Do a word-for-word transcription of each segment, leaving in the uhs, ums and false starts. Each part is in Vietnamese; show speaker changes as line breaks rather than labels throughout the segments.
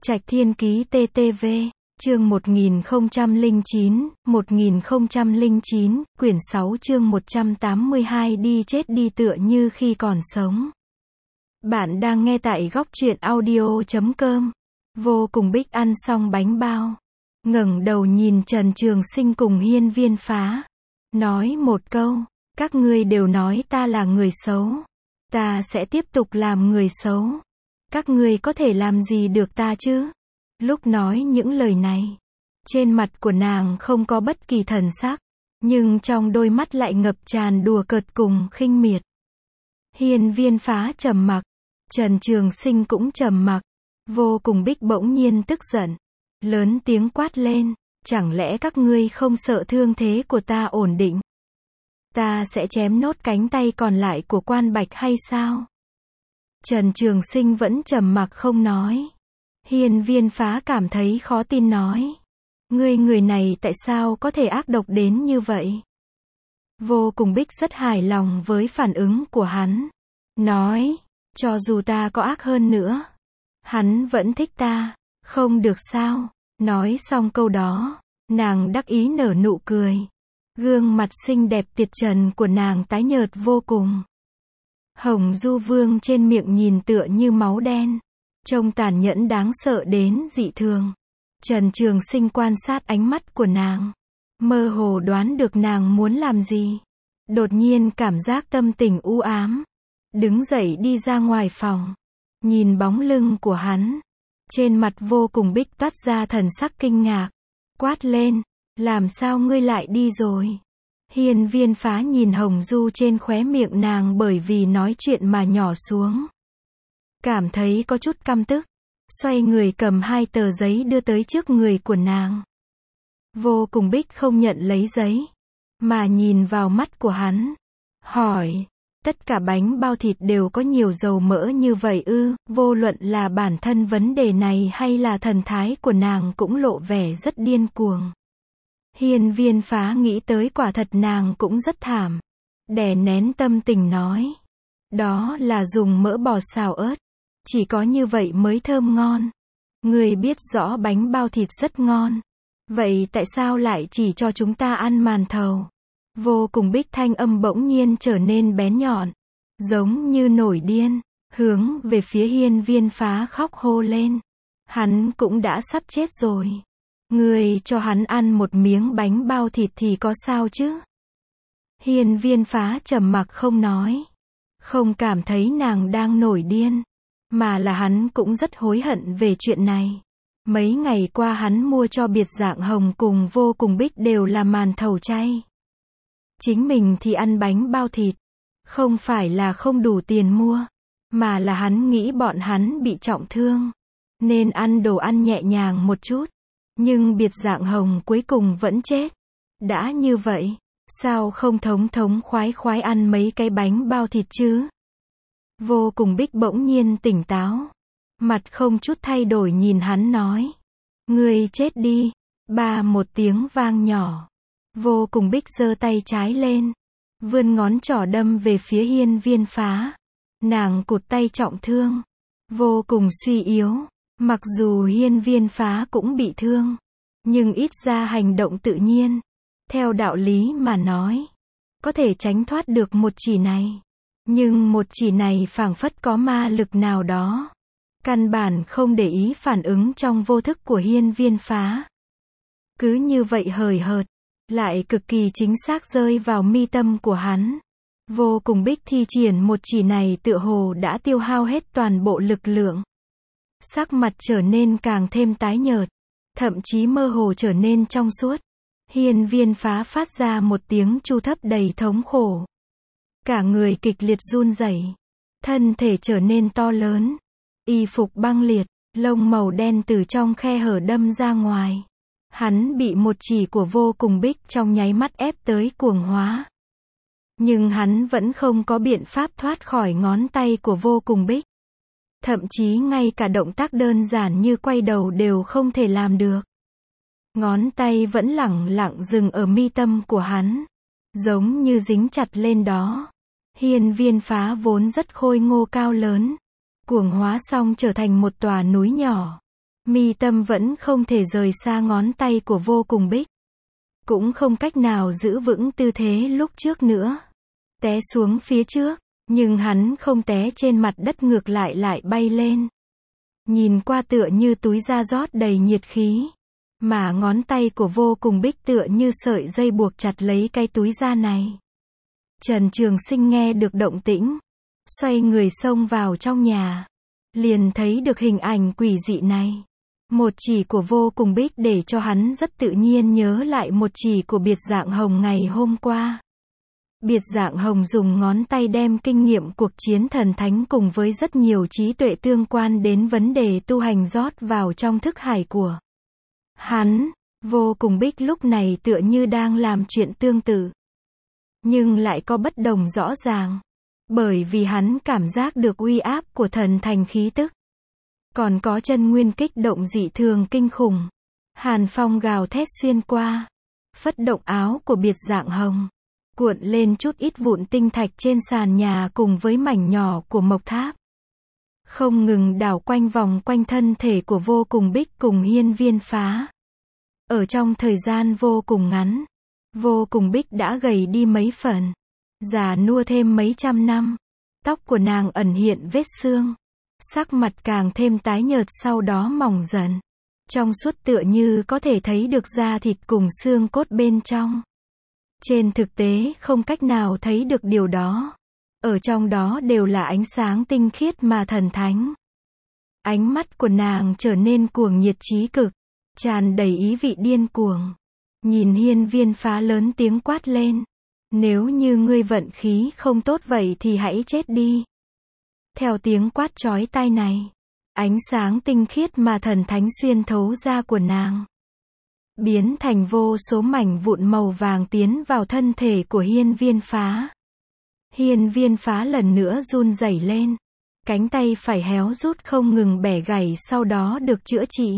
Trạch Thiên Ký tê tê vê, chương một nghìn không trăm lẻ chín, một nghìn không trăm lẻ chín, quyển sáu chương một trăm tám mươi hai đi chết đi tựa như khi còn sống. Bạn đang nghe tại góc truyện audio chấm com. Vô Cùng Bích ăn xong bánh bao, ngẩng đầu nhìn Trần Trường Sinh cùng Hiên Viên Phá, nói một câu, các ngươi đều nói ta là người xấu, ta sẽ tiếp tục làm người xấu. Các ngươi có thể làm gì được ta chứ? Lúc nói những lời này, trên mặt của nàng không có bất kỳ thần sắc, nhưng trong đôi mắt lại ngập tràn đùa cợt cùng khinh miệt. Hiên Viên Phá trầm mặc, Trần Trường Sinh cũng trầm mặc. Vô Cùng Bích bỗng nhiên tức giận, lớn tiếng quát lên, chẳng lẽ các ngươi không sợ thương thế của ta ổn định? Ta sẽ chém nốt cánh tay còn lại của Quan Bạch hay sao? Trần Trường Sinh vẫn trầm mặc không nói. Hiên Viên Phá cảm thấy khó tin nói, ngươi người này tại sao có thể ác độc đến như vậy? Vô Cùng Bích rất hài lòng với phản ứng của hắn, nói, cho dù ta có ác hơn nữa, hắn vẫn thích ta, không được sao? Nói xong câu đó, nàng đắc ý nở nụ cười. Gương mặt xinh đẹp tiệt trần của nàng tái nhợt vô cùng. Hồng Du Vương trên miệng nhìn tựa như máu đen, trông tàn nhẫn đáng sợ đến dị thường. Trần Trường Sinh quan sát ánh mắt của nàng, mơ hồ đoán được nàng muốn làm gì. Đột nhiên cảm giác tâm tình u ám, đứng dậy đi ra ngoài phòng, nhìn bóng lưng của hắn, trên mặt Vô Cùng Bích toát ra thần sắc kinh ngạc, quát lên, làm sao ngươi lại đi rồi? Hiên Viên Phá nhìn hồng du trên khóe miệng nàng bởi vì nói chuyện mà nhỏ xuống, cảm thấy có chút căm tức, xoay người cầm hai tờ giấy đưa tới trước người của nàng. Vô Cùng Bích không nhận lấy giấy, mà nhìn vào mắt của hắn, hỏi, tất cả bánh bao thịt đều có nhiều dầu mỡ như vậy ư? Vô luận là bản thân vấn đề này hay là thần thái của nàng cũng lộ vẻ rất điên cuồng. Hiên Viên Phá nghĩ tới quả thật nàng cũng rất thảm, đè nén tâm tình nói, đó là dùng mỡ bò xào ớt, chỉ có như vậy mới thơm ngon. Ngươi biết rõ bánh bao thịt rất ngon, vậy tại sao lại chỉ cho chúng ta ăn màn thầu? Vô Cùng Bích thanh âm bỗng nhiên trở nên bén nhọn, giống như nổi điên, hướng về phía Hiên Viên Phá khóc hô lên. Hắn cũng đã sắp chết rồi. Ngươi cho hắn ăn một miếng bánh bao thịt thì có sao chứ? Hiên Viên Phá trầm mặc không nói, không cảm thấy nàng đang nổi điên, mà là hắn cũng rất hối hận về chuyện này. Mấy ngày qua hắn mua cho Biệt Dạng Hồng cùng Vô Cùng Bích đều là màn thầu chay. Chính mình thì ăn bánh bao thịt, không phải là không đủ tiền mua, mà là hắn nghĩ bọn hắn bị trọng thương, nên ăn đồ ăn nhẹ nhàng một chút. Nhưng Biệt Dạng Hồng cuối cùng vẫn chết. Đã như vậy, sao không thống thống khoái khoái ăn mấy cái bánh bao thịt chứ? Vô Cùng Bích bỗng nhiên tỉnh táo, mặt không chút thay đổi nhìn hắn nói, ngươi chết đi. Ba một tiếng vang nhỏ, Vô Cùng Bích giơ tay trái lên, vươn ngón trỏ đâm về phía Hiên Viên Phá. Nàng cụt tay trọng thương, vô cùng suy yếu. Mặc dù Hiên Viên Phá cũng bị thương, nhưng ít ra hành động tự nhiên. Theo đạo lý mà nói, có thể tránh thoát được một chỉ này. Nhưng một chỉ này phảng phất có ma lực nào đó, căn bản không để ý phản ứng trong vô thức của Hiên Viên Phá. Cứ như vậy hời hợt, lại cực kỳ chính xác rơi vào mi tâm của hắn. Vô Cùng Bích thi triển một chỉ này tựa hồ đã tiêu hao hết toàn bộ lực lượng. Sắc mặt trở nên càng thêm tái nhợt, thậm chí mơ hồ trở nên trong suốt. Hiên Viên Phá phát ra một tiếng tru thấp đầy thống khổ. Cả người kịch liệt run rẩy, thân thể trở nên to lớn, y phục băng liệt, lông màu đen từ trong khe hở đâm ra ngoài. Hắn bị một chỉ của Vô Cùng Bích trong nháy mắt ép tới cuồng hóa. Nhưng hắn vẫn không có biện pháp thoát khỏi ngón tay của Vô Cùng Bích. Thậm chí ngay cả động tác đơn giản như quay đầu đều không thể làm được. Ngón tay vẫn lẳng lặng dừng ở mi tâm của hắn, giống như dính chặt lên đó. Hiên Viên Phá vốn rất khôi ngô cao lớn, cuồng hóa xong trở thành một tòa núi nhỏ. Mi Tâm vẫn không thể rời xa ngón tay của Vô Cùng Bích. Cũng không cách nào giữ vững tư thế lúc trước nữa. Té xuống phía trước, nhưng hắn không té trên mặt đất, ngược lại lại bay lên. Nhìn qua tựa như túi da rót đầy nhiệt khí. Mà ngón tay của Vô Cùng Bích tựa như sợi dây buộc chặt lấy cái túi da này. Trần Trường Sinh nghe được động tĩnh, xoay người xông vào trong nhà. Liền thấy được hình ảnh quỷ dị này. Một chỉ của Vô Cùng Bích để cho hắn rất tự nhiên nhớ lại một chỉ của Biệt Dạng Hồng ngày hôm qua. Biệt Dạng Hồng dùng ngón tay đem kinh nghiệm cuộc chiến thần thánh cùng với rất nhiều trí tuệ tương quan đến vấn đề tu hành rót vào trong thức hải của hắn. Vô Cùng Bích lúc này tựa như đang làm chuyện tương tự, nhưng lại có bất đồng rõ ràng. Bởi vì hắn cảm giác được uy áp của thần thành khí tức. Còn có chân nguyên kích động dị thường kinh khủng. Hàn phong gào thét xuyên qua. Phất động áo của Biệt Dạng Hồng. Cuộn lên chút ít vụn tinh thạch trên sàn nhà cùng với mảnh nhỏ của mộc tháp. Không ngừng đảo quanh vòng quanh thân thể của Vô Cùng Bích cùng Hiên Viên Phá. Ở trong thời gian vô cùng ngắn, Vô Cùng Bích đã gầy đi mấy phần. Già nua thêm mấy trăm năm. Tóc của nàng ẩn hiện vết xương. Sắc mặt càng thêm tái nhợt, sau đó mỏng dần. Trong suốt tựa như có thể thấy được da thịt cùng xương cốt bên trong. Trên thực tế không cách nào thấy được điều đó. Ở trong đó đều là ánh sáng tinh khiết mà thần thánh. Ánh mắt của nàng trở nên cuồng nhiệt chí cực, tràn đầy ý vị điên cuồng. Nhìn Hiên Viên Phá lớn tiếng quát lên. Nếu như ngươi vận khí không tốt vậy thì hãy chết đi. Theo tiếng quát chói tai này, ánh sáng tinh khiết mà thần thánh xuyên thấu da của nàng, biến thành vô số mảnh vụn màu vàng tiến vào thân thể của Hiên Viên Phá. Hiên Viên Phá lần nữa run rẩy lên. Cánh tay phải héo rút không ngừng bẻ gãy, sau đó được chữa trị.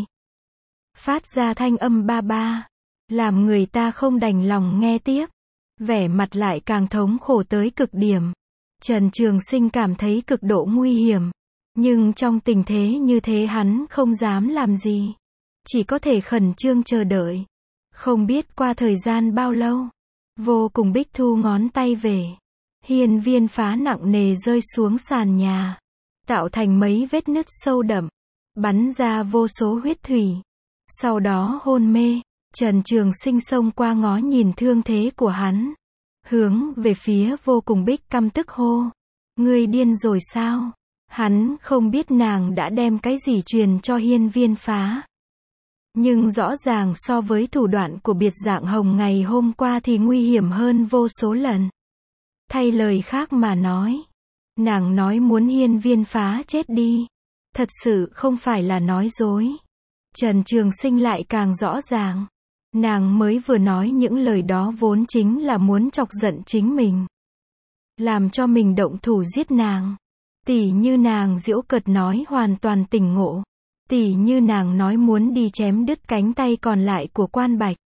Phát ra thanh âm ba ba, làm người ta không đành lòng nghe tiếp. Vẻ mặt lại càng thống khổ tới cực điểm. Trần Trường Sinh cảm thấy cực độ nguy hiểm. Nhưng trong tình thế như thế hắn không dám làm gì. Chỉ có thể khẩn trương chờ đợi. Không biết qua thời gian bao lâu, Vô Cùng Bích thu ngón tay về. Hiên Viên Phá nặng nề rơi xuống sàn nhà, tạo thành mấy vết nứt sâu đậm, bắn ra vô số huyết thủy. Sau đó hôn mê. Trần Trường Sinh xông qua ngó nhìn thương thế của hắn, hướng về phía Vô Cùng Bích căm tức hô. Ngươi điên rồi sao? Hắn không biết nàng đã đem cái gì truyền cho Hiên Viên Phá. Nhưng rõ ràng so với thủ đoạn của Biệt Dạng Hồng ngày hôm qua thì nguy hiểm hơn vô số lần. Thay lời khác mà nói, nàng nói muốn Hiên Viên Phá chết đi, thật sự không phải là nói dối. Trần Trường Sinh lại càng rõ ràng. Nàng mới vừa nói những lời đó vốn chính là muốn chọc giận chính mình, làm cho mình động thủ giết nàng. Tỉ như nàng giễu cợt nói hoàn toàn tỉnh ngộ. Tỉ như nàng nói muốn đi chém đứt cánh tay còn lại của Quan Bạch.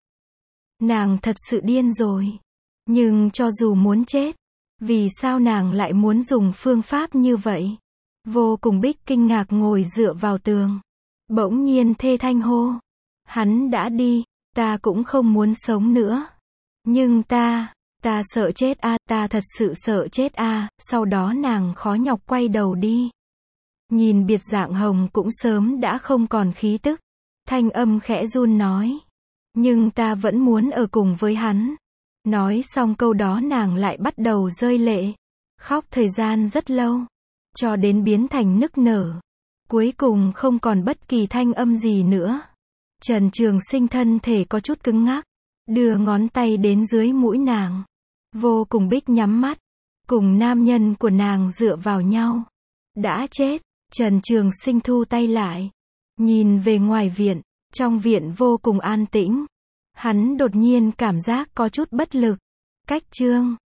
Nàng thật sự điên rồi. Nhưng cho dù muốn chết, vì sao nàng lại muốn dùng phương pháp như vậy? Vô Cùng Bích kinh ngạc ngồi dựa vào tường. Bỗng nhiên thê thanh hô. Hắn đã đi. Ta cũng không muốn sống nữa. Nhưng ta, ta sợ chết a, à, ta thật sự sợ chết a. À. Sau đó nàng khó nhọc quay đầu đi. Nhìn Biệt Dạng Hồng cũng sớm đã không còn khí tức. Thanh âm khẽ run nói. Nhưng ta vẫn muốn ở cùng với hắn. Nói xong câu đó nàng lại bắt đầu rơi lệ. Khóc thời gian rất lâu. Cho đến biến thành nức nở. Cuối cùng không còn bất kỳ thanh âm gì nữa. Trần Trường Sinh thân thể có chút cứng ngắc, đưa ngón tay đến dưới mũi nàng. Vô Cùng Bích nhắm mắt, cùng nam nhân của nàng dựa vào nhau. Đã chết. Trần Trường Sinh thu tay lại, nhìn về ngoài viện. Trong viện vô cùng an tĩnh. Hắn đột nhiên cảm giác có chút bất lực. Cách chương